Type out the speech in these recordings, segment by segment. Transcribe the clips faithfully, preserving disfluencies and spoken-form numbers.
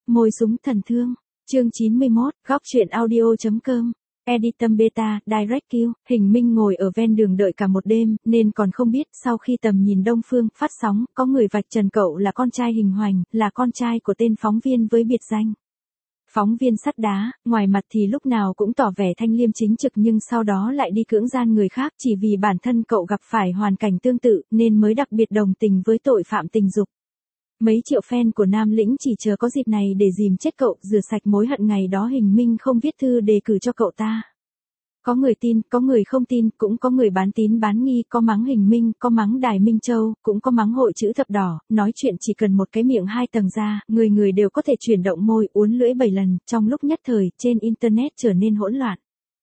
Môi súng thần thương, chương chín mươi mốt, góc truyện audio.com, Editum Beta, Direct Q, Hình Minh ngồi ở ven đường đợi cả một đêm, nên còn không biết, sau khi tầm nhìn Đông Phương phát sóng, có người vạch trần cậu là con trai Hình Hoành, là con trai của tên phóng viên với biệt danh. Phóng viên sắt đá, ngoài mặt thì lúc nào cũng tỏ vẻ thanh liêm chính trực nhưng sau đó lại đi cưỡng gian người khác chỉ vì bản thân cậu gặp phải hoàn cảnh tương tự nên mới đặc biệt đồng tình với tội phạm tình dục. Mấy triệu fan của Nam Lĩnh chỉ chờ có dịp này để dìm chết cậu, rửa sạch mối hận ngày đó Hình Minh không viết thư đề cử cho cậu ta. Có người tin, có người không tin, cũng có người bán tín bán nghi, có mắng Hình Minh, có mắng Đài Minh Châu, cũng có mắng hội chữ thập đỏ, nói chuyện chỉ cần một cái miệng hai tầng ra, người người đều có thể chuyển động môi, uốn lưỡi bảy lần, trong lúc nhất thời, trên Internet trở nên hỗn loạn.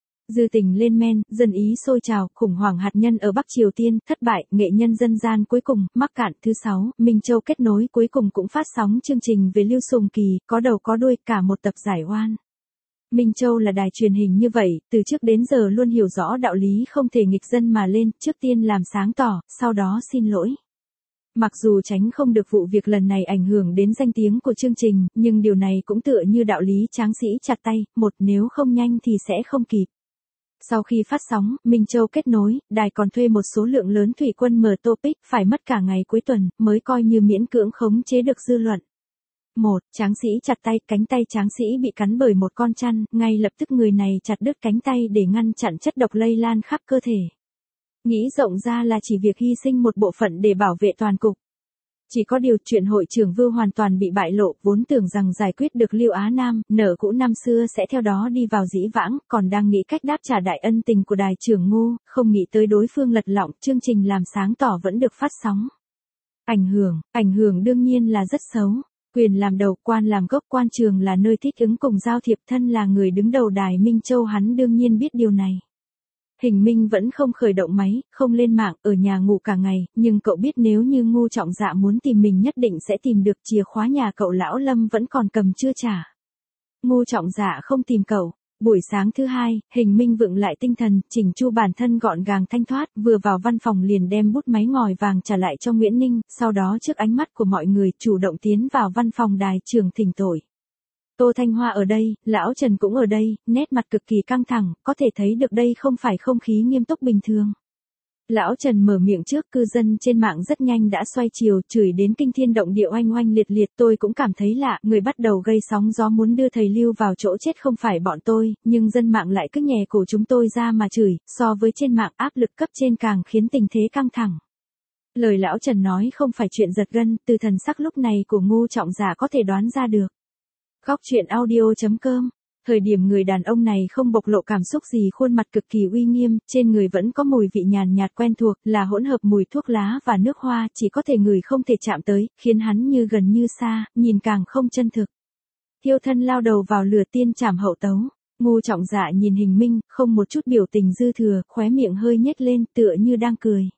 Dư tình lên men, dân ý sôi trào, khủng hoảng hạt nhân ở Bắc Triều Tiên, thất bại, nghệ nhân dân gian cuối cùng, mắc cạn. Thứ sáu, Minh Châu kết nối cuối cùng cũng phát sóng chương trình về Lưu Sùng Kỳ, có đầu có đuôi, cả một tập giải oan. Minh Châu là đài truyền hình như vậy, từ trước đến giờ luôn hiểu rõ đạo lý không thể nghịch dân mà lên, trước tiên làm sáng tỏ, sau đó xin lỗi. Mặc dù tránh không được vụ việc lần này ảnh hưởng đến danh tiếng của chương trình, nhưng điều này cũng tựa như đạo lý tráng sĩ chặt tay, một nếu không nhanh thì sẽ không kịp. Sau khi phát sóng, Minh Châu kết nối, đài còn thuê một số lượng lớn thủy quân mở topic, phải mất cả ngày cuối tuần, mới coi như miễn cưỡng khống chế được dư luận. một. Tráng sĩ chặt tay, cánh tay tráng sĩ bị cắn bởi một con chăn, ngay lập tức người này chặt đứt cánh tay để ngăn chặn chất độc lây lan khắp cơ thể. Nghĩ rộng ra là chỉ việc hy sinh một bộ phận để bảo vệ toàn cục. Chỉ có điều chuyện hội trưởng Vưu hoàn toàn bị bại lộ, vốn tưởng rằng giải quyết được Lưu Á Nam, nợ cũ năm xưa sẽ theo đó đi vào dĩ vãng, còn đang nghĩ cách đáp trả đại ân tình của đài trưởng Ngô, không nghĩ tới đối phương lật lọng, chương trình làm sáng tỏ vẫn được phát sóng. Ảnh hưởng, ảnh hưởng đương nhiên là rất xấu. Quyền làm đầu, quan làm gốc, quan trường là nơi thích ứng cùng giao thiệp, thân là người đứng đầu đài Minh Châu hắn đương nhiên biết điều này. Hình Minh vẫn không khởi động máy, không lên mạng, ở nhà ngủ cả ngày, nhưng cậu biết nếu như Ngô Trọng Dạ muốn tìm mình nhất định sẽ tìm được, chìa khóa nhà cậu lão Lâm vẫn còn cầm chưa trả. Ngô Trọng Dạ không tìm cậu. Buổi sáng thứ hai, Hình Minh vựng lại tinh thần, chỉnh chu bản thân gọn gàng thanh thoát, vừa vào văn phòng liền đem bút máy ngòi vàng trả lại cho Nguyễn Ninh, sau đó trước ánh mắt của mọi người chủ động tiến vào văn phòng đài trưởng thỉnh tội. Tô Thanh Hoa ở đây, lão Trần cũng ở đây, nét mặt cực kỳ căng thẳng, có thể thấy được đây không phải không khí nghiêm túc bình thường. Lão Trần mở miệng trước, cư dân trên mạng rất nhanh đã xoay chiều, chửi đến kinh thiên động địa oanh oanh liệt liệt. Tôi cũng cảm thấy lạ, người bắt đầu gây sóng gió muốn đưa thầy Lưu vào chỗ chết không phải bọn tôi, nhưng dân mạng lại cứ nhè cổ chúng tôi ra mà chửi, so với trên mạng áp lực cấp trên càng khiến tình thế căng thẳng. Lời lão Trần nói không phải chuyện giật gân, từ thần sắc lúc này của Ngô Trọng Dạ có thể đoán ra được. Góc truyện audio.com. Thời điểm người đàn ông này không bộc lộ cảm xúc gì, khuôn mặt cực kỳ uy nghiêm, trên người vẫn có mùi vị nhàn nhạt quen thuộc, là hỗn hợp mùi thuốc lá và nước hoa, chỉ có thể người không thể chạm tới, khiến hắn như gần như xa, nhìn càng không chân thực. Thiêu thân lao đầu vào lửa, tiên trảm hậu tấu. Ngô Trọng Dạ nhìn Hình Minh, không một chút biểu tình dư thừa, khóe miệng hơi nhếch lên, tựa như đang cười.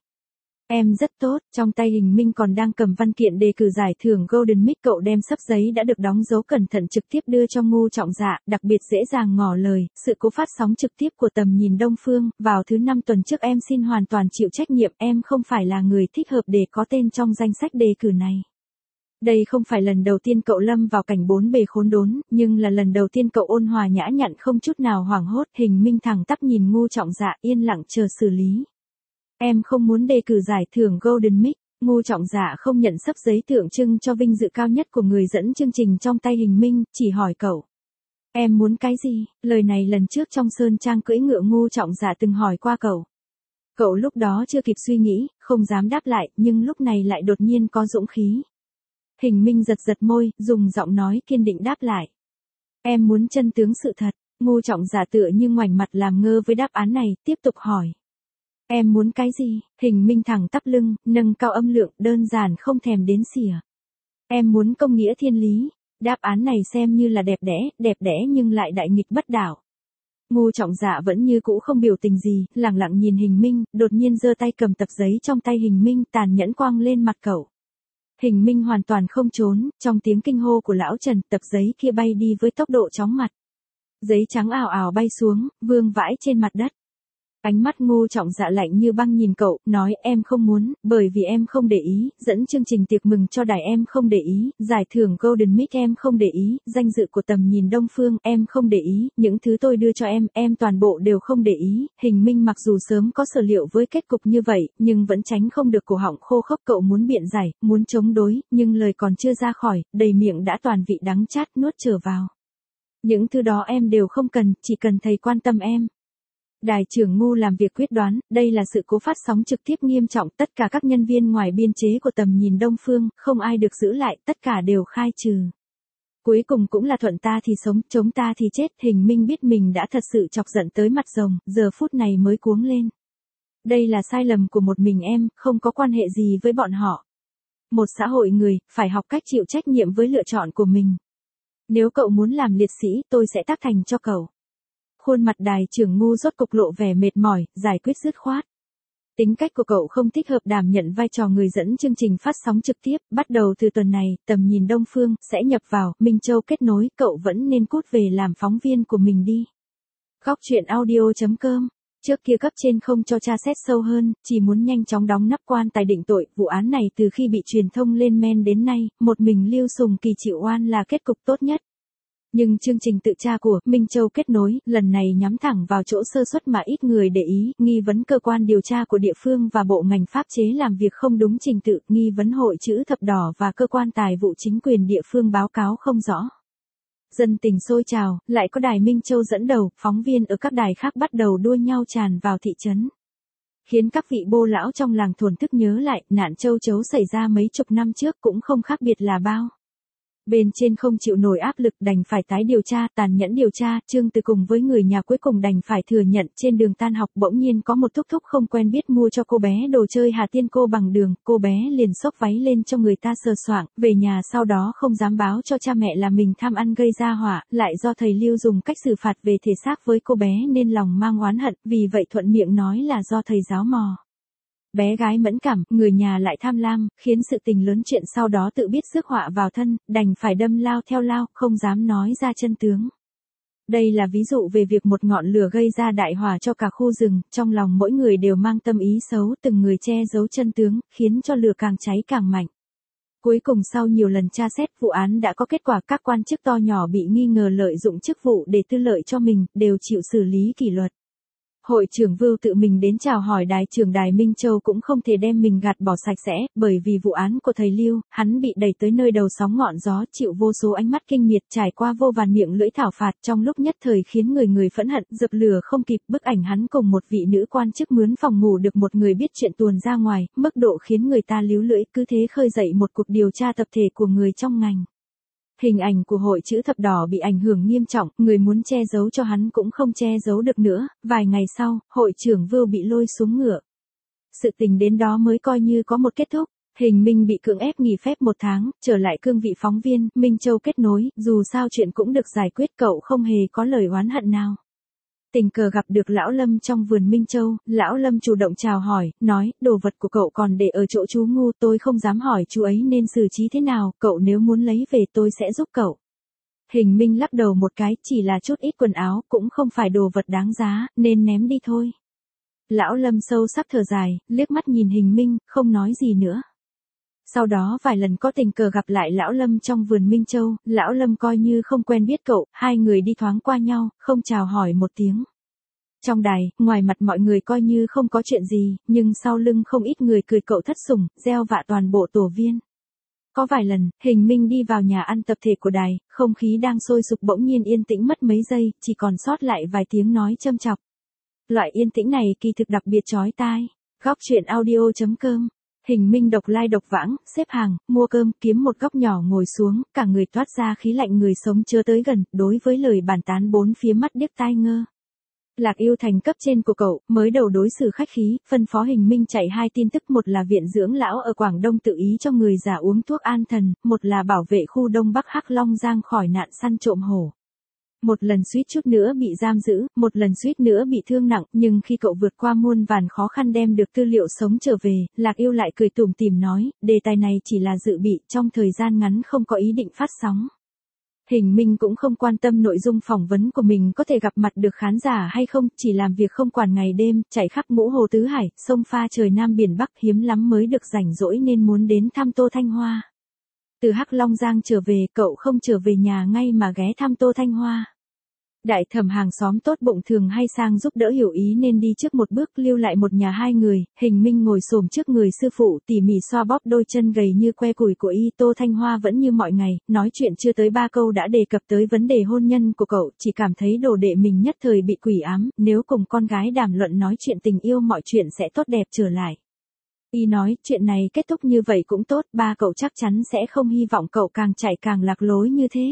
Em rất tốt, trong tay Hình Minh còn đang cầm văn kiện đề cử giải thưởng Golden Mic, cậu đem sấp giấy đã được đóng dấu cẩn thận trực tiếp đưa cho Ngô Trọng Dạ, đặc biệt dễ dàng ngỏ lời, sự cố phát sóng trực tiếp của Tầm Nhìn Đông Phương, vào thứ năm tuần trước em xin hoàn toàn chịu trách nhiệm, em không phải là người thích hợp để có tên trong danh sách đề cử này. Đây không phải lần đầu tiên cậu lâm vào cảnh bốn bề khốn đốn, nhưng là lần đầu tiên cậu ôn hòa nhã nhặn không chút nào hoảng hốt. Hình Minh thẳng tắp nhìn Ngô Trọng Dạ, yên lặng chờ xử lý. Em không muốn đề cử giải thưởng Golden Mic. Ngô Trọng Dạ không nhận sấp giấy tượng trưng cho vinh dự cao nhất của người dẫn chương trình trong tay Hình Minh, chỉ hỏi cậu. Em muốn cái gì? Lời này lần trước trong Sơn Trang cưỡi ngựa Ngô Trọng Dạ từng hỏi qua cậu. Cậu lúc đó chưa kịp suy nghĩ, không dám đáp lại, nhưng lúc này lại đột nhiên có dũng khí. Hình Minh giật giật môi, dùng giọng nói kiên định đáp lại. Em muốn chân tướng sự thật. Ngô Trọng Dạ tựa như ngoảnh mặt làm ngơ với đáp án này, tiếp tục hỏi. Em muốn cái gì? Hình Minh thẳng tắp lưng, nâng cao âm lượng, đơn giản không thèm đếm xỉa. Em muốn công nghĩa thiên lý. Đáp án này xem như là đẹp đẽ, đẹp đẽ nhưng lại đại nghịch bất đạo. Ngô Trọng Dạ vẫn như cũ không biểu tình gì, lặng lặng nhìn Hình Minh, đột nhiên giơ tay cầm tập giấy trong tay Hình Minh, tàn nhẫn quăng lên mặt cậu. Hình Minh hoàn toàn không trốn, trong tiếng kinh hô của lão Trần, tập giấy kia bay đi với tốc độ chóng mặt. Giấy trắng ào ào bay xuống, vương vãi trên mặt đất. Ánh mắt Ngô Trọng Dạ lạnh như băng nhìn cậu, nói em không muốn, bởi vì em không để ý, dẫn chương trình tiệc mừng cho đài em không để ý, giải thưởng Golden Mic em không để ý, danh dự của Tầm Nhìn Đông Phương em không để ý, những thứ tôi đưa cho em, em toàn bộ đều không để ý. Hình Minh mặc dù sớm có sở liệu với kết cục như vậy, nhưng vẫn tránh không được cổ họng khô khốc, cậu muốn biện giải, muốn chống đối, nhưng lời còn chưa ra khỏi, đầy miệng đã toàn vị đắng chát nuốt trở vào. Những thứ đó em đều không cần, chỉ cần thầy quan tâm em. Đài trưởng Ngô làm việc quyết đoán, đây là sự cố phát sóng trực tiếp nghiêm trọng, tất cả các nhân viên ngoài biên chế của Tầm Nhìn Đông Phương, không ai được giữ lại, tất cả đều khai trừ. Cuối cùng cũng là thuận ta thì sống, chống ta thì chết. Hình Minh biết mình đã thật sự chọc giận tới mặt rồng, giờ phút này mới cuống lên. Đây là sai lầm của một mình em, không có quan hệ gì với bọn họ. Một xã hội người, phải học cách chịu trách nhiệm với lựa chọn của mình. Nếu cậu muốn làm liệt sĩ, tôi sẽ tác thành cho cậu. Khuôn mặt đài trưởng Ngô rốt cục lộ vẻ mệt mỏi, giải quyết dứt khoát. Tính cách của cậu không thích hợp đảm nhận vai trò người dẫn chương trình phát sóng trực tiếp, bắt đầu từ tuần này, Tầm Nhìn Đông Phương sẽ nhập vào Minh Châu kết nối, cậu vẫn nên cút về làm phóng viên của mình đi. Góc truyện audio chấm com. Trước kia cấp trên không cho tra xét sâu hơn, chỉ muốn nhanh chóng đóng nắp quan tài định tội, vụ án này từ khi bị truyền thông lên men đến nay, một mình Lưu Sùng Kỳ chịu oan là kết cục tốt nhất. Nhưng chương trình tự tra của Minh Châu kết nối, lần này nhắm thẳng vào chỗ sơ suất mà ít người để ý, nghi vấn cơ quan điều tra của địa phương và bộ ngành pháp chế làm việc không đúng trình tự, nghi vấn hội chữ thập đỏ và cơ quan tài vụ chính quyền địa phương báo cáo không rõ. Dân tình sôi trào, lại có đài Minh Châu dẫn đầu, phóng viên ở các đài khác bắt đầu đua nhau tràn vào thị trấn. Khiến các vị bô lão trong làng thổn thức nhớ lại, nạn châu chấu xảy ra mấy chục năm trước cũng không khác biệt là bao. Bên trên không chịu nổi áp lực đành phải tái điều tra, tàn nhẫn điều tra, Trương Từ cùng với người nhà cuối cùng đành phải thừa nhận trên đường tan học bỗng nhiên có một thúc thúc không quen biết mua cho cô bé đồ chơi Hà Tiên Cô bằng đường, cô bé liền xốc váy lên cho người ta sờ soạng, về nhà sau đó không dám báo cho cha mẹ là mình tham ăn gây ra họa, lại do thầy Lưu dùng cách xử phạt về thể xác với cô bé nên lòng mang oán hận, vì vậy thuận miệng nói là do thầy giáo mò. Bé gái mẫn cảm, người nhà lại tham lam, khiến sự tình lớn chuyện sau đó tự biết rước họa vào thân, đành phải đâm lao theo lao, không dám nói ra chân tướng. Đây là ví dụ về việc một ngọn lửa gây ra đại hỏa cho cả khu rừng, trong lòng mỗi người đều mang tâm ý xấu, từng người che giấu chân tướng, khiến cho lửa càng cháy càng mạnh. Cuối cùng sau nhiều lần tra xét, vụ án đã có kết quả, các quan chức to nhỏ bị nghi ngờ lợi dụng chức vụ để tư lợi cho mình, đều chịu xử lý kỷ luật. Hội trưởng Vưu tự mình đến chào hỏi đài trưởng đài Minh Châu cũng không thể đem mình gạt bỏ sạch sẽ, bởi vì vụ án của thầy Lưu, hắn bị đẩy tới nơi đầu sóng ngọn gió, chịu vô số ánh mắt kinh miệt, trải qua vô vàn miệng lưỡi thảo phạt, trong lúc nhất thời khiến người người phẫn hận, dập lửa không kịp. Bức ảnh hắn cùng một vị nữ quan chức mướn phòng ngủ được một người biết chuyện tuồn ra ngoài, mức độ khiến người ta líu lưỡi, cứ thế khơi dậy một cuộc điều tra tập thể của người trong ngành. Hình ảnh của hội chữ thập đỏ bị ảnh hưởng nghiêm trọng, người muốn che giấu cho hắn cũng không che giấu được nữa, vài ngày sau, hội trưởng Vưu bị lôi xuống ngựa. Sự tình đến đó mới coi như có một kết thúc, Hình Minh bị cưỡng ép nghỉ phép một tháng, trở lại cương vị phóng viên, Minh Châu kết nối, dù sao chuyện cũng được giải quyết, cậu không hề có lời oán hận nào. Tình cờ gặp được Lão Lâm trong vườn Minh Châu, Lão Lâm chủ động chào hỏi, nói, đồ vật của cậu còn để ở chỗ chú Ngu, tôi không dám hỏi chú ấy nên xử trí thế nào, cậu nếu muốn lấy về tôi sẽ giúp cậu. Hình Minh lắc đầu một cái, chỉ là chút ít quần áo, cũng không phải đồ vật đáng giá, nên ném đi thôi. Lão Lâm sâu sắc thở dài, liếc mắt nhìn Hình Minh, không nói gì nữa. Sau đó vài lần có tình cờ gặp lại Lão Lâm trong vườn Minh Châu, Lão Lâm coi như không quen biết cậu, hai người đi thoáng qua nhau, không chào hỏi một tiếng. Trong đài, ngoài mặt mọi người coi như không có chuyện gì, nhưng sau lưng không ít người cười cậu thất sủng, gieo vạ toàn bộ tổ viên. Có vài lần, Hình Minh đi vào nhà ăn tập thể của đài, không khí đang sôi sục bỗng nhiên yên tĩnh mất mấy giây, chỉ còn sót lại vài tiếng nói châm chọc. Loại yên tĩnh này kỳ thực đặc biệt chói tai. Góc truyện audio chấm com. Hình Minh độc lai độc vãng, xếp hàng, mua cơm, kiếm một góc nhỏ ngồi xuống, cả người toát ra khí lạnh, người sống chưa tới gần, đối với lời bàn tán bốn phía mắt điếc tai ngơ. Lạc Yêu Thành cấp trên của cậu, mới đầu đối xử khách khí, phân phó Hình Minh chạy hai tin tức, một là viện dưỡng lão ở Quảng Đông tự ý cho người già uống thuốc an thần, một là bảo vệ khu Đông Bắc Hắc Long Giang khỏi nạn săn trộm hổ. Một lần suýt chút nữa bị giam giữ, một lần suýt nữa bị thương nặng, nhưng khi cậu vượt qua muôn vàn khó khăn đem được tư liệu sống trở về, Lạc Yêu lại cười tủm tỉm nói, đề tài này chỉ là dự bị, trong thời gian ngắn không có ý định phát sóng. Hình Minh cũng không quan tâm nội dung phỏng vấn của mình có thể gặp mặt được khán giả hay không, chỉ làm việc không quản ngày đêm, chạy khắp ngũ hồ tứ hải, sông pha trời Nam biển Bắc, hiếm lắm mới được rảnh rỗi nên muốn đến thăm Tô Thanh Hoa. Từ Hắc Long Giang trở về, cậu không trở về nhà ngay mà ghé thăm Tô Thanh Hoa. Đại thẩm hàng xóm tốt bụng thường hay sang giúp đỡ hiểu ý nên đi trước một bước, lưu lại một nhà hai người. Hình Minh ngồi xổm trước người sư phụ, tỉ mỉ xoa bóp đôi chân gầy như que củi của y. Tô Thanh Hoa vẫn như mọi ngày, nói chuyện chưa tới ba câu đã đề cập tới vấn đề hôn nhân của cậu, chỉ cảm thấy đồ đệ mình nhất thời bị quỷ ám, nếu cùng con gái đàm luận nói chuyện tình yêu mọi chuyện sẽ tốt đẹp trở lại. Y nói, chuyện này kết thúc như vậy cũng tốt, ba cậu chắc chắn sẽ không hy vọng cậu càng chạy càng lạc lối như thế.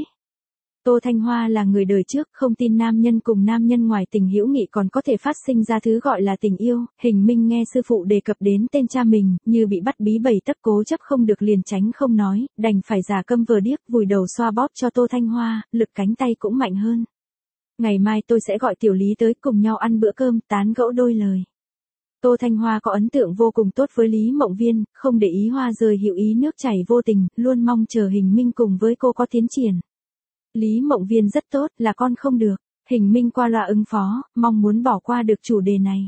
Tô Thanh Hoa là người đời trước, không tin nam nhân cùng nam nhân ngoài tình hữu nghị còn có thể phát sinh ra thứ gọi là tình yêu. Hình Minh nghe sư phụ đề cập đến tên cha mình, như bị bắt bí bầy tấc, cố chấp không được liền tránh không nói, đành phải giả câm vờ điếc, vùi đầu xoa bóp cho Tô Thanh Hoa, lực cánh tay cũng mạnh hơn. Ngày mai tôi sẽ gọi Tiểu Lý tới cùng nhau ăn bữa cơm, tán gẫu đôi lời. Tô Thanh Hoa có ấn tượng vô cùng tốt với Lý Mộng Viên, không để ý hoa rơi hữu ý nước chảy vô tình, luôn mong chờ Hình Minh cùng với cô có tiến triển. Lý Mộng Viên rất tốt, là con không được. Hình Minh qua loa ứng phó, mong muốn bỏ qua được chủ đề này.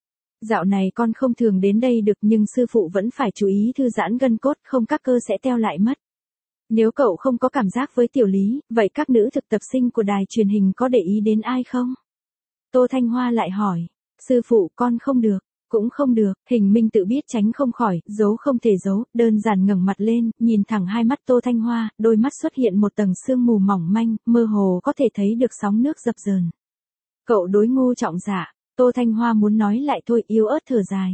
Dạo này con không thường đến đây được nhưng sư phụ vẫn phải chú ý thư giãn gân cốt, không các cơ sẽ teo lại mất. Nếu cậu không có cảm giác với Tiểu Lý, vậy các nữ thực tập sinh của đài truyền hình có để ý đến ai không? Tô Thanh Hoa lại hỏi. Sư phụ, con không được. Cũng không được. Hình Minh tự biết tránh không khỏi, giấu không thể giấu, đơn giản ngẩng mặt lên, nhìn thẳng hai mắt Tô Thanh Hoa, đôi mắt xuất hiện một tầng sương mù mỏng manh, mơ hồ có thể thấy được sóng nước dập dờn. Cậu đối ngu trọng dạ. Tô Thanh Hoa muốn nói lại thôi, yếu ớt thở dài.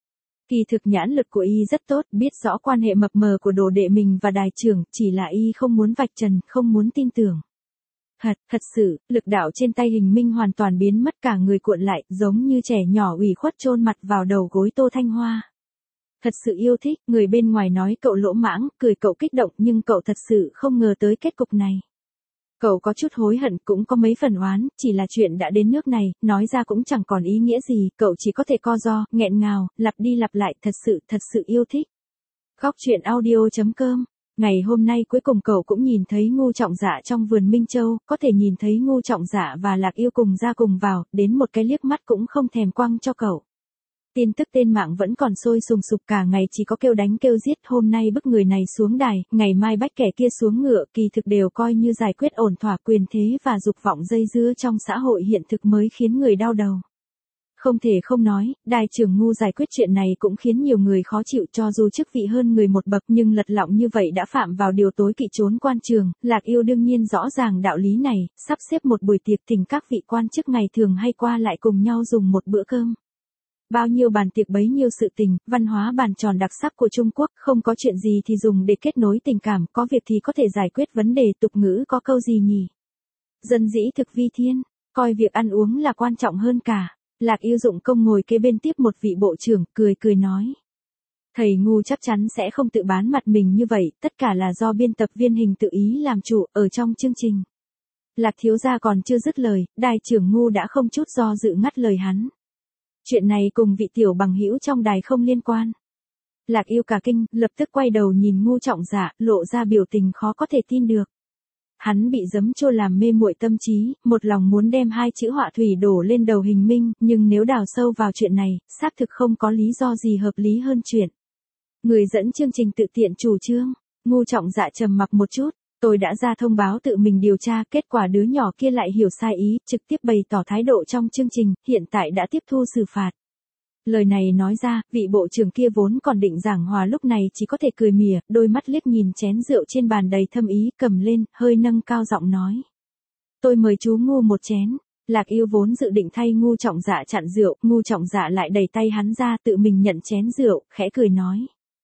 Kỳ thực nhãn lực của y rất tốt, biết rõ quan hệ mập mờ của đồ đệ mình và đài trưởng, chỉ là y không muốn vạch trần, không muốn tin tưởng. Thật, thật sự, lực đạo trên tay Hình Minh hoàn toàn biến mất, cả người cuộn lại, giống như trẻ nhỏ ủy khuất chôn mặt vào đầu gối Tô Thanh Hoa. Thật sự yêu thích, người bên ngoài nói cậu lỗ mãng, cười cậu kích động nhưng cậu thật sự không ngờ tới kết cục này. Cậu có chút hối hận, cũng có mấy phần oán, chỉ là chuyện đã đến nước này, nói ra cũng chẳng còn ý nghĩa gì, cậu chỉ có thể co ro, nghẹn ngào, lặp đi lặp lại, thật sự, thật sự yêu thích. Góc truyện audio chấm com. Ngày hôm nay cuối cùng cậu cũng nhìn thấy Ngu Trọng Dạ trong vườn Minh Châu, có thể nhìn thấy Ngu Trọng Dạ và Lạc Yêu cùng ra cùng vào, đến một cái liếc mắt cũng không thèm quăng cho cậu. Tin tức tên mạng vẫn còn sôi sùng sục, cả ngày chỉ có kêu đánh kêu giết, hôm nay bức người này xuống đài, ngày mai bách kẻ kia xuống ngựa, kỳ thực đều coi như giải quyết ổn thỏa, quyền thế và dục vọng dây dưa trong xã hội hiện thực mới khiến người đau đầu. Không thể không nói, đài trưởng Ngu giải quyết chuyện này cũng khiến nhiều người khó chịu, cho dù chức vị hơn người một bậc nhưng lật lọng như vậy đã phạm vào điều tối kỵ trốn quan trường. Lạc Yêu đương nhiên rõ ràng đạo lý này, sắp xếp một buổi tiệc thỉnh các vị quan chức ngày thường hay qua lại cùng nhau dùng một bữa cơm. Bao nhiêu bàn tiệc bấy nhiêu sự tình, văn hóa bàn tròn đặc sắc của Trung Quốc, không có chuyện gì thì dùng để kết nối tình cảm, có việc thì có thể giải quyết vấn đề, tục ngữ có câu gì nhỉ? Dân dĩ thực vi thiên, coi việc ăn uống là quan trọng hơn cả. Lạc Yêu dụng công ngồi kế bên tiếp một vị bộ trưởng, cười cười nói. Thầy Ngu chắc chắn sẽ không tự bán mặt mình như vậy, tất cả là do biên tập viên Hình tự ý làm chủ, ở trong chương trình. Lạc thiếu gia còn chưa dứt lời, đài trưởng Ngu đã không chút do dự ngắt lời hắn. Chuyện này cùng vị tiểu bằng hữu trong đài không liên quan. Lạc Yêu cả kinh, lập tức quay đầu nhìn Ngu Trọng Dạ, lộ ra biểu tình khó có thể tin được. Hắn bị giấm chua làm mê muội tâm trí, một lòng muốn đem hai chữ họa thủy đổ lên đầu Hình Minh, nhưng nếu đào sâu vào chuyện này, xác thực không có lý do gì hợp lý hơn chuyện. Người dẫn chương trình tự tiện chủ trương. Ngu Trọng Dạ trầm mặc một chút, tôi đã ra thông báo tự mình điều tra, kết quả đứa nhỏ kia lại hiểu sai ý, trực tiếp bày tỏ thái độ trong chương trình, hiện tại đã tiếp thu xử phạt. Lời này nói ra, vị bộ trưởng kia vốn còn định giảng hòa lúc này chỉ có thể cười mỉa, đôi mắt liếc nhìn chén rượu trên bàn đầy thâm ý, cầm lên, hơi nâng cao giọng nói. Tôi mời chú Ngu một chén. Lạc Yêu vốn dự định thay Ngu Trọng Dạ chặn rượu, Ngu Trọng Dạ lại đẩy tay hắn ra, tự mình nhận chén rượu, khẽ cười nói.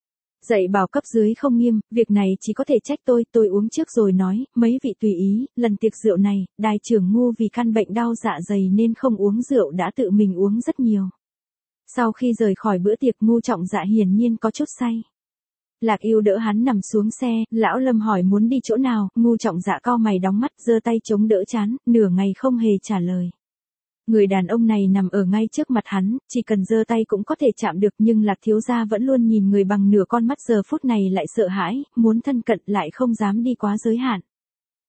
Dạy bảo cấp dưới không nghiêm, việc này chỉ có thể trách tôi, tôi uống trước rồi nói, mấy vị tùy ý, lần tiệc rượu này, đài trưởng Ngu vì căn bệnh đau dạ dày nên không uống rượu đã tự mình uống rất nhiều. Sau khi rời khỏi bữa tiệc Ngu Trọng Dạ hiển nhiên có chút say. Lạc Yêu đỡ hắn nằm xuống xe, lão Lâm hỏi muốn đi chỗ nào, Ngu Trọng Dạ cau mày đóng mắt, giơ tay chống đỡ trán, nửa ngày không hề trả lời. Người đàn ông này nằm ở ngay trước mặt hắn, chỉ cần giơ tay cũng có thể chạm được nhưng Lạc thiếu gia vẫn luôn nhìn người bằng nửa con mắt, giờ phút này lại sợ hãi, muốn thân cận lại không dám đi quá giới hạn.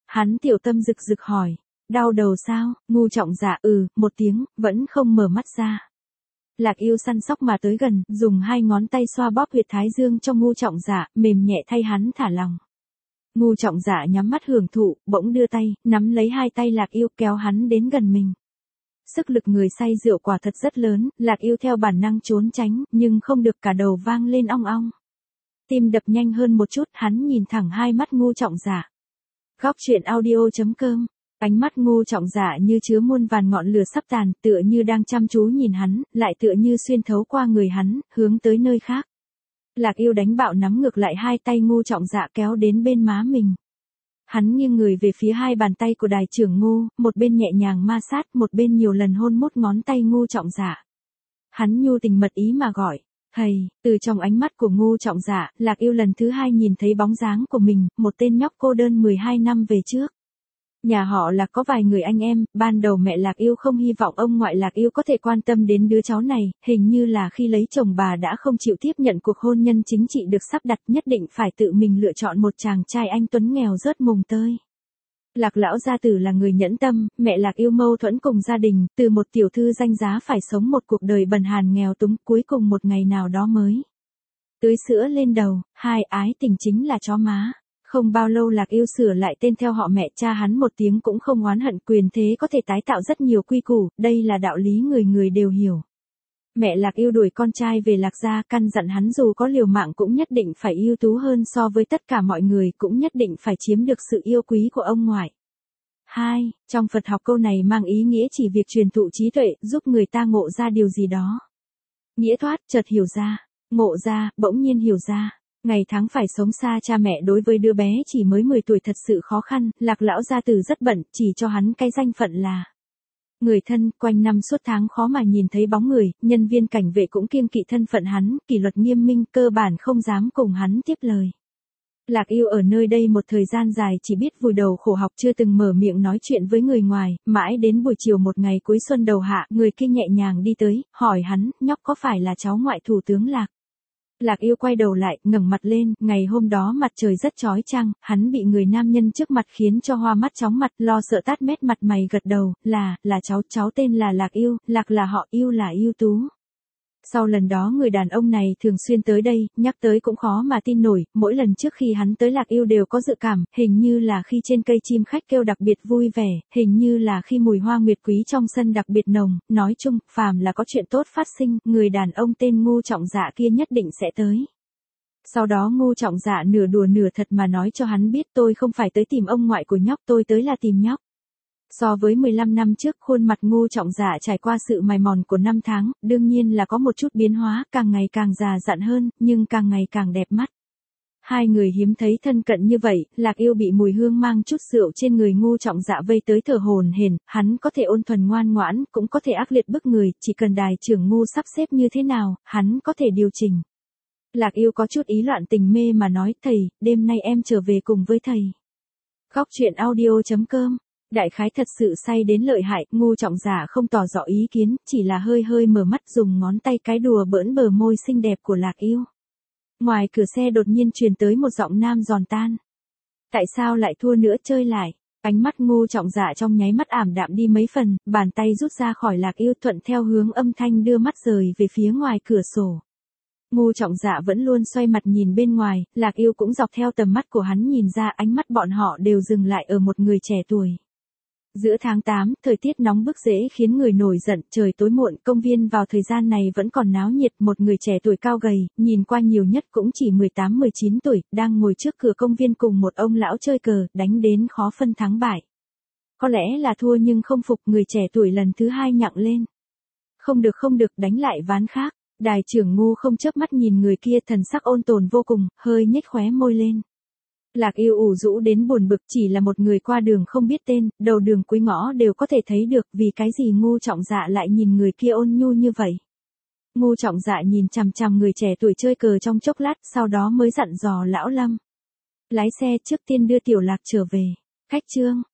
Hắn tiểu tâm rực rực hỏi. Đau đầu sao? Ngu Trọng Dạ ừ, một tiếng, vẫn không mở mắt ra. Lạc Yêu săn sóc mà tới gần, dùng hai ngón tay xoa bóp huyệt thái dương cho Ngu Trọng Dạ, mềm nhẹ thay hắn thả lòng. Ngu Trọng Dạ nhắm mắt hưởng thụ, bỗng đưa tay, nắm lấy hai tay Lạc Yêu kéo hắn đến gần mình. Sức lực người say rượu quả thật rất lớn, Lạc Yêu theo bản năng trốn tránh, nhưng không được, cả đầu vang lên ong ong. Tim đập nhanh hơn một chút, hắn nhìn thẳng hai mắt Ngu Trọng Dạ. Góc truyện audio chấm com. Ánh mắt Ngu Trọng Dạ như chứa muôn vàn ngọn lửa sắp tàn, tựa như đang chăm chú nhìn hắn, lại tựa như xuyên thấu qua người hắn, hướng tới nơi khác. Lạc Yêu đánh bạo nắm ngược lại hai tay Ngu Trọng Dạ kéo đến bên má mình. Hắn nghiêng người về phía hai bàn tay của đài trưởng Ngu, một bên nhẹ nhàng ma sát, một bên nhiều lần hôn mút ngón tay Ngu Trọng Dạ. Hắn nhu tình mật ý mà gọi, thầy, từ trong ánh mắt của Ngu Trọng Dạ, Lạc Yêu lần thứ hai nhìn thấy bóng dáng của mình, một tên nhóc cô đơn mười hai năm về trước. Nhà họ là có vài người anh em, ban đầu mẹ Lạc Yêu không hy vọng ông ngoại Lạc Yêu có thể quan tâm đến đứa cháu này, hình như là khi lấy chồng bà đã không chịu tiếp nhận cuộc hôn nhân chính trị được sắp đặt, nhất định phải tự mình lựa chọn một chàng trai anh tuấn nghèo rớt mùng tơi. Lạc lão gia tử là người nhẫn tâm, mẹ Lạc Yêu mâu thuẫn cùng gia đình, từ một tiểu thư danh giá phải sống một cuộc đời bần hàn nghèo túng, cuối cùng một ngày nào đó mới tưới sữa lên đầu, hai ái tình chính là chó má. Không bao lâu Lạc Yêu sửa lại tên theo họ mẹ, cha hắn một tiếng cũng không oán hận, quyền thế có thể tái tạo rất nhiều quy củ, đây là đạo lý người người đều hiểu. Mẹ Lạc Yêu đuổi con trai về Lạc gia, căn dặn hắn dù có liều mạng cũng nhất định phải ưu tú hơn so với tất cả mọi người, cũng nhất định phải chiếm được sự yêu quý của ông ngoại. hai. Trong Phật học câu này mang ý nghĩa chỉ việc truyền thụ trí tuệ, giúp người ta ngộ ra điều gì đó. Nghĩa thoát, chợt hiểu ra, ngộ ra, bỗng nhiên hiểu ra. Ngày tháng phải sống xa cha mẹ đối với đứa bé chỉ mới mười tuổi thật sự khó khăn, Lạc lão gia tử rất bận, chỉ cho hắn cái danh phận là người thân, quanh năm suốt tháng khó mà nhìn thấy bóng người, nhân viên cảnh vệ cũng kiêng kỵ thân phận hắn, kỷ luật nghiêm minh, cơ bản không dám cùng hắn tiếp lời. Lạc Yêu ở nơi đây một thời gian dài chỉ biết vùi đầu khổ học, chưa từng mở miệng nói chuyện với người ngoài, mãi đến buổi chiều một ngày cuối xuân đầu hạ, người kia nhẹ nhàng đi tới, hỏi hắn, nhóc có phải là cháu ngoại thủ tướng Lạc? Lạc Yêu quay đầu lại, ngẩng mặt lên, ngày hôm đó mặt trời rất chói chang, hắn bị người nam nhân trước mặt khiến cho hoa mắt chóng mặt, lo sợ tát mét mặt mày gật đầu, là, là cháu, cháu tên là Lạc Yêu, Lạc là họ, Yêu là ưu tú. Sau lần đó người đàn ông này thường xuyên tới đây, nhắc tới cũng khó mà tin nổi, mỗi lần trước khi hắn tới Lạc Yêu đều có dự cảm, hình như là khi trên cây chim khách kêu đặc biệt vui vẻ, hình như là khi mùi hoa nguyệt quý trong sân đặc biệt nồng, nói chung, phàm là có chuyện tốt phát sinh, người đàn ông tên Ngu Trọng Dạ kia nhất định sẽ tới. Sau đó Ngu Trọng Dạ nửa đùa nửa thật mà nói cho hắn biết, tôi không phải tới tìm ông ngoại của nhóc, tôi tới là tìm nhóc. So với mười lăm năm trước, khuôn mặt Ngu Trọng Dạ trải qua sự mài mòn của năm tháng, đương nhiên là có một chút biến hóa, càng ngày càng già dặn hơn, nhưng càng ngày càng đẹp mắt. Hai người hiếm thấy thân cận như vậy, Lạc Yêu bị mùi hương mang chút rượu trên người Ngu Trọng Dạ vây tới thở hổn hển, hắn có thể ôn thuần ngoan ngoãn, cũng có thể ác liệt bức người, chỉ cần đài trưởng Ngu sắp xếp như thế nào, hắn có thể điều chỉnh. Lạc Yêu có chút ý loạn tình mê mà nói, thầy, đêm nay em trở về cùng với thầy. Góc truyện audio chấm com. Đại khái thật sự say đến lợi hại, Ngu Trọng Dạ không tỏ rõ ý kiến, chỉ là hơi hơi mở mắt dùng ngón tay cái đùa bỡn bờ môi xinh đẹp của Lạc Yêu. Ngoài cửa xe đột nhiên truyền tới một giọng nam giòn tan. Tại sao lại thua nữa, chơi lại? Ánh mắt Ngu Trọng Dạ trong nháy mắt ảm đạm đi mấy phần, bàn tay rút ra khỏi Lạc Yêu thuận theo hướng âm thanh đưa mắt rời về phía ngoài cửa sổ. Ngu Trọng Dạ vẫn luôn xoay mặt nhìn bên ngoài, Lạc Yêu cũng dọc theo tầm mắt của hắn nhìn ra, ánh mắt bọn họ đều dừng lại ở một người trẻ tuổi. Giữa tháng tám, thời tiết nóng bức dễ khiến người nổi giận, trời tối muộn, công viên vào thời gian này vẫn còn náo nhiệt, một người trẻ tuổi cao gầy, nhìn qua nhiều nhất cũng chỉ mười tám mười chín tuổi, đang ngồi trước cửa công viên cùng một ông lão chơi cờ, đánh đến khó phân thắng bại. Có lẽ là thua nhưng không phục, người trẻ tuổi lần thứ hai nhặng lên. Không được không được, đánh lại ván khác. Đài trưởng Ngu không chớp mắt nhìn người kia, thần sắc ôn tồn vô cùng, hơi nhếch khóe môi lên. Lạc Yêu ủ rũ đến buồn bực, chỉ là một người qua đường không biết tên, đầu đường cuối ngõ đều có thể thấy được, vì cái gì Ngu Trọng Dạ lại nhìn người kia ôn nhu như vậy. Ngu Trọng Dạ nhìn chằm chằm người trẻ tuổi chơi cờ trong chốc lát, sau đó mới dặn dò lão Lâm. Lái xe trước tiên đưa Tiểu Lạc trở về. Khách trương,